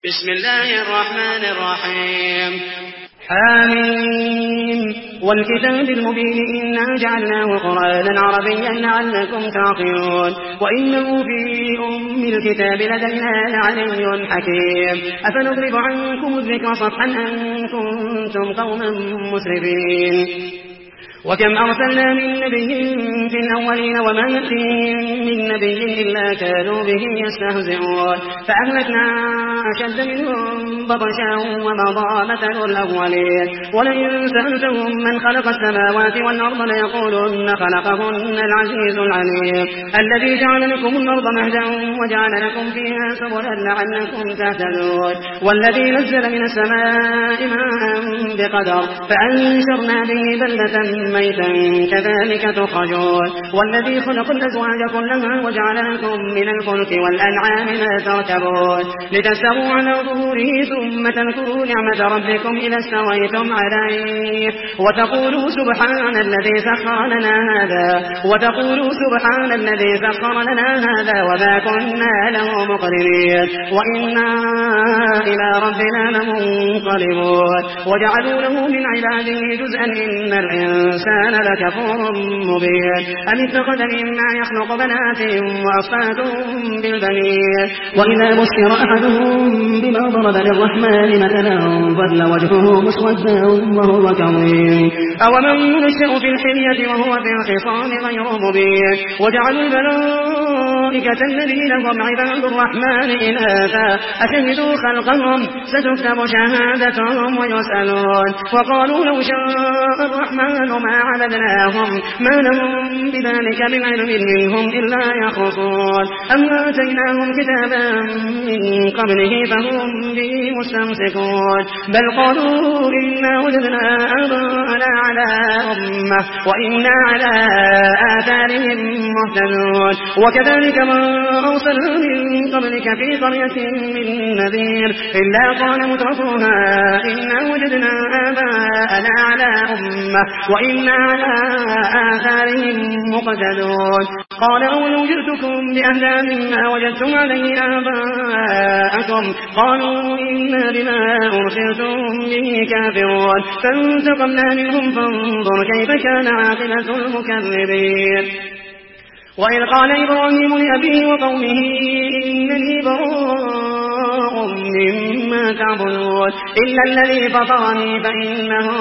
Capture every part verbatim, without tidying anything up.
بسم الله الرحمن الرحيم حامين والكتاب المبين إنا جعلناه قرآنا عربيا لعلكم تعقلون وإنه في أم الكتاب لدينا لعلي حكيم أفنضرب عنكم الذكر صفحا أن كنتم قوما مسرفين وكم أرسلنا من نبي في الأولين وما يأتيهم من نبي إلا كانوا به يستهزئون فأهلكنا أشد منهم بطشا ومضى مثل الأولين ولئن سألتهم من خلق السماوات والأرض ليقولن خلقهن العزيز العليم الذي جعل لكم الأرض مهدا وجعل لكم فيها سبلا لعلكم تهتدون والذي نزل من السماء ماء بقدر فأنشرنا به بلدة ميتا كذلك تخرجون والذي خلق الأزواج كلها وجعل لكم من الفلك والأنعام ما تركبون لتستووا على ظهوره ثم تذكروا نعمة ربكم إذا استويتم عليه وتقولوا سبحان الذي سخر لنا هذا وتقولوا سبحان الذي سخر لنا هذا وما كنا له مقرنين وإنا إلى ربنا لمنقلبون وجعلوا له من عباده جزءا إن الإنسان كان لكفور مبين أم اتخذ مما يخلق بنات وأصفاكم بالبنين وإذا بشر أحدهم بما ضرب للرحمن مثلا ظل وجهه مسودا وهو كظيم أومن ينشأ في الحلية وهو في الخصام غير مبين وجعلوا الملائكة الذين هم عباد الرحمن إناثا أشهدوا خلقهم ستكتب شهادتهم ويسألون وقالوا لو شاء الرحمن ما عبدناهم ما لهم بذلك من علم منهم إلا يخرصون أم آتيناهم كتابا من قبله فهم به مستمسكون بل قالوا إنا وجدنا آباءنا على أمة وإنا على آثارهم مهتدون وكذلك ما أرسلنا من قبلك في قرية من نذير إلا قال مترفوها إنا وجدنا آباءنا على أمة وإنا على آثارهم مقتدون قال أولو جئتكم بأهدى مما وجدتم عليه آباءكم قالوا إنا بما أرسلتم به كافرون فانتقمنا منهم فانظر كيف كان عاقبة المكذبين وإذ قال إبراهيم لأبيه وقومه إنني براء مما تعبدون إلا الذي فطرني فإنه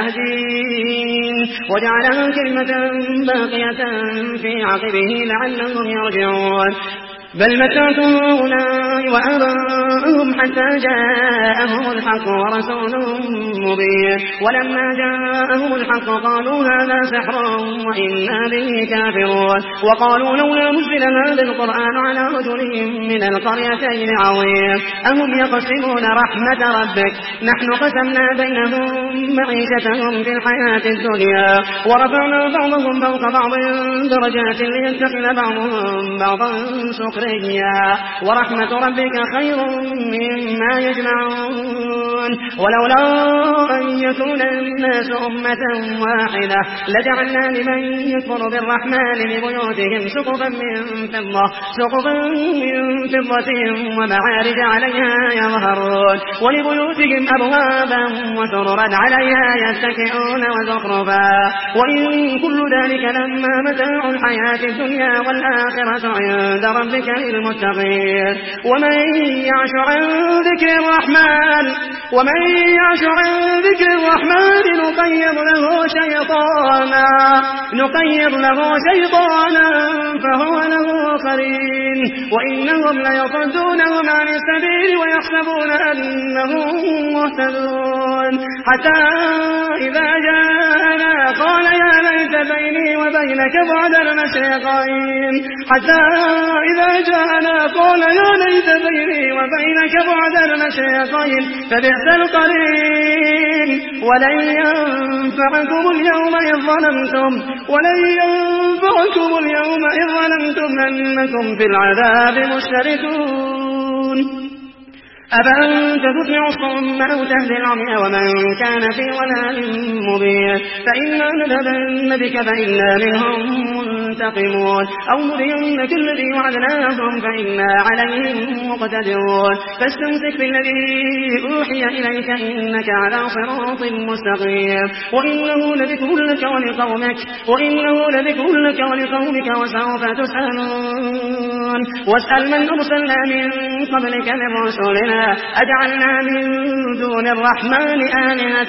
سيهدين وجعلها كلمة باقية في عقبه لعلهم يرجعون بل متعت هؤلاء وآباءهم حتى جاءهم الحق ورسول مبين ولما جاءهم الحق قالوا هذا سحر وإنا به كافرون وقالوا لولا نزل هذا القرآن على رجل من القريتين عظيم أهم يقسمون رحمة ربك نحن قسمنا بينهم معيشتهم في الحياة الدنيا ورفعنا بعضهم فوق بعض درجات ليتخذ بعضهم بعضا سخريا ورحمة ربك خير مما يجمعون ولولا أن يكون الناس أمة واحدة لجعلنا لمن يكفر بالرحمن لبيوتهم سقفا من فضة سقفا من فضة ومعارج عليها يظهرون ولبيوتهم أبوابا وسررا عليها يتكئون وزخرفا وإن كل ذلك لما متاع الحياة الدنيا والآخرة عند ربك للمتقين ومن يعش عن ذكر الرحمن ومن يعش عن ذكر الرحمن نقيض له شيطانا نقيض له شيطانا فهو له قرين وإنهم ليصدونهم عن السبيل ويحسبون أنهم مهتدون حتى إذا جاءنا قال يا ليت بيني وبينك بعد المشرقين حتى إذا جاءنا قال يا ليت بيني وبينك بعد المشرقين فبئس القرين ولن ينفعكم اليوم إذ ظلمتم ولن ينفعكم اليوم إذ ظلمتم أنكم في العذاب مشتركون أفأنت تسمع الصم أو تهدي العمي ومن كان في ضلال مبين فإنا نذهبن بك فإنا منهم منتقمون أو نرينك الذي وعدناهم فإنا عليهم مقتدرون فاستمسك بالذي أوحي إليك إنك على صراط مستقيم وإنه لذكر لك ولقومك وإنه لذكر لك ولقومك وسوف تسألون واسأل من أرسلنا من قبلك من رسلنا أجعلنا من دون الرحمن آلهة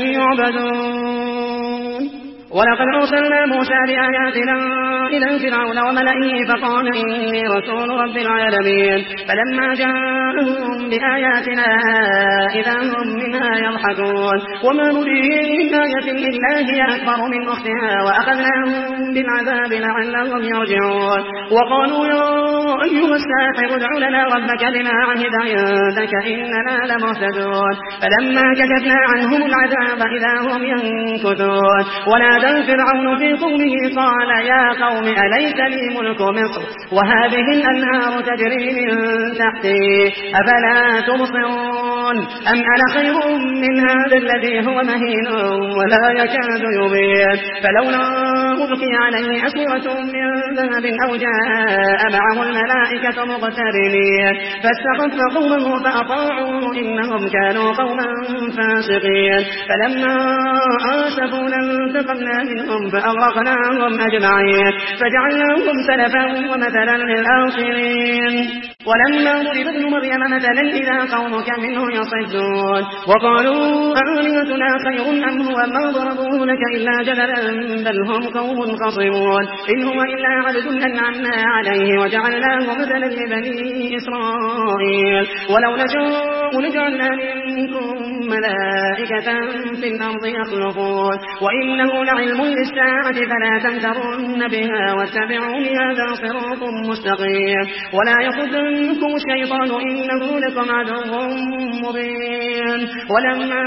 يعبدون ولقد أرسلنا موسى بآياتنا إلى فرعون وملئه فقال إني رسول رب العالمين فلما جاءهم بآياتنا إذا هم منها يضحكون وما نريهم من آية إلا هي أكبر من أختها وأخذناهم بالعذاب لعلهم يرجعون وقالوا يا أيها الساحر ادع لنا ربك بما عهد عندك إننا لمهتدون فلما كشفنا عنهم العذاب إذا هم ينكثون ولا فرعون في قومه قال يا قوم أليس لي ملك مصر وهذه الأنهار تجري من تحتي أفلا تبصرون أم أنا خير من هذا الذي هو مهين ولا يكاد يبين فلولا ألقي عليه أسورة من ذهب أو جاء معه الملائكة مقترنين فاستخف قومه فأطاعوا إنهم كانوا قوما فاسقين فلما آسفونا انتقمنا منهم فأغرقناهم أجمعين فجعلناهم سلفا ومثلا للآخرين ولما ضرب ابن مريم مثلا إذا قومك منه يصدون وقالوا آلهتنا خير أم هو ما ضربوه لك إلا جدلا بل هم قوم خصمون إن هو إلا عبد أنعمنا عليه وجعلناه مثلا لبني إسرائيل ولو نشاء لجعلنا منكم ملائكة في الأرض يخلقون وإنه لعلم للساعة فلا تمترن بها واتبعون هذا صراط مستقيم ولا يصدنكم الشيطان إنه لكم عدو مبين ولما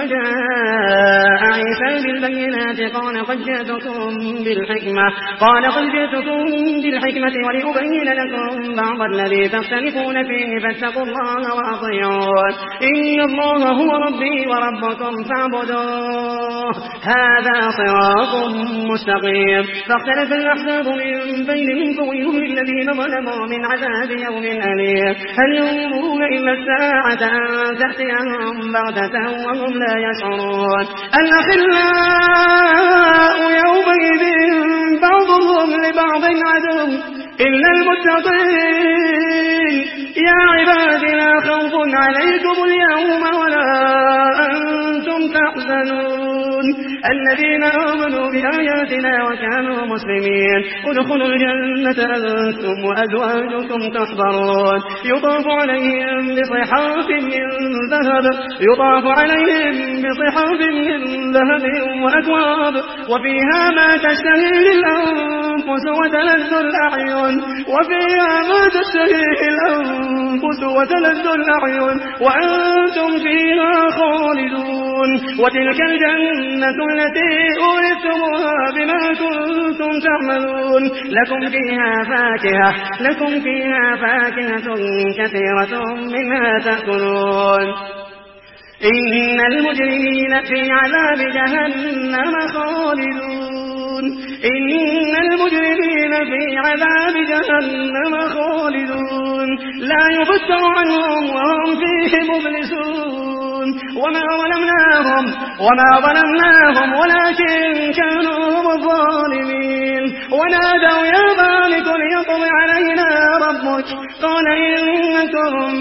جاء عيسى بالبينات قال قد جئتكم بالحكمة قال قد جئتكم بالحكمة ولأبين لكم بعض الذي تختلفون فيه فاتقوا الله وأطيعون إن الله هو ربي وربكم فاعبدوه هذا صراط مستقيم فاختلف الأحزاب من بينهم فويل للذين ظلموا من عذاب يوم أليم هل ينظرون إلا الساعة أن تأتيهم بغتة وهم لا يشعرون الأخلاء يومئذ بعضهم لبعض عدو إلا المتقين يا عبادي لا خوف عليكم اليوم ولا أنتم تحزنون الذين آمنوا بآياتنا وكانوا مسلمين ادخلوا الجنة أنتم وأزواجكم تحبرون يطاف عليهم بصحاف من ذهب يطاف عليهم بصحاف من ذهب وأكواب وفيها ما تشتهيه الأنفس وتلذ الأعين وفيها ما تشتهيه الأنفس وتلذ الأعين وأنتم فيها خالدون وتلك الجنة التي أورثتموها بما كنتم تعملون لكم فيها فاكهة لكم فيها فاكهة كثيرة منها تأكلون إن المجرمين في عذاب جهنم خالدون إن المجرمين في عذاب جهنم خالدون لا يفتر عنهم وهم فيه مبلسون وما ظلمناهم وما ظلمناهم ولكن كانوا هم الظالمين ونادوا يا مالك ليقض علينا ربك قال إنكم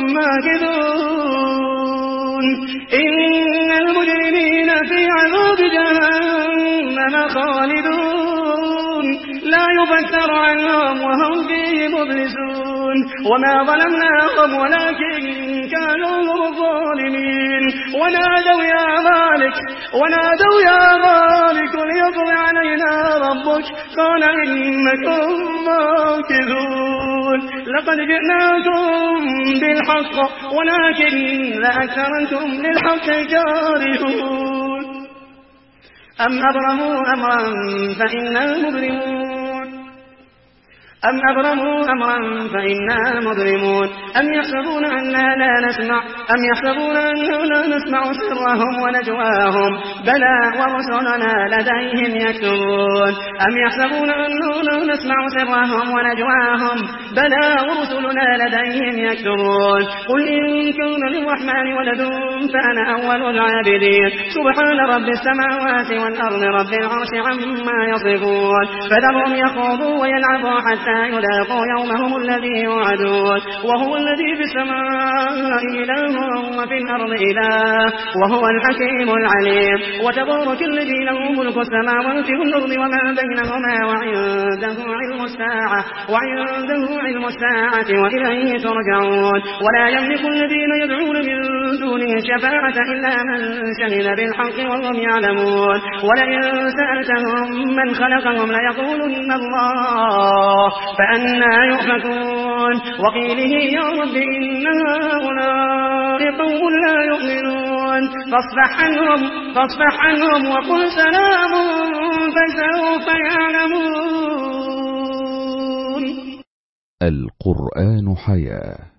ماكثون إن المجرمين في عذاب جهنم خالدون لا يفتر عنهم وهم فيه مبلسون وما ظلمناهم ولكن كانوا هم الظالمين ونادوا يا مالك ونادوا يا مالك ليقض علينا ربك قال إنكم ماكثون لقد جئناكم بالحق ولكن أكثركم للحق كارهون أم أبرموا أمرا فإنا مبرمون أم أبرموا أمرا فإنا مظلمون أم يحسبون أننا لا نسمع أم يحسبون أننا لا نسمع سرهم ونجواهم بلى ورسلنا لديهم يكتبون أم يحسبون أننا لا نسمع سرهم ونجواهم بلى ورسلنا لديهم يكتبون قل إن كان للرحمن ولد فأنا أول العابدين سبحان رب السماوات والأرض رب العرش عما يصفون فذرهم يخوضوا ويلعبوا حتى يلاقوا يومهم الذي يوعدون وهو الذي في السماء إله وفي الأرض إله وهو الحكيم العليم وتبارك الذي له ملك السماوات والأرض وما بينهما وعنده علم الساعة وعنده علم الساعة وإليه ترجعون ولا يملك الذين يدعون من دونه الشفاعة إلا من شهد بالحق وهم يعلمون ولئن سألتهم من خلقهم ليقولن الله فأنا يؤفكون وقيله يا رب إن هؤلاء قوم لا يؤمنون فاصفح عنهم, فاصفح عنهم وقل سلام فسوف يعلمون. القرآن حياة.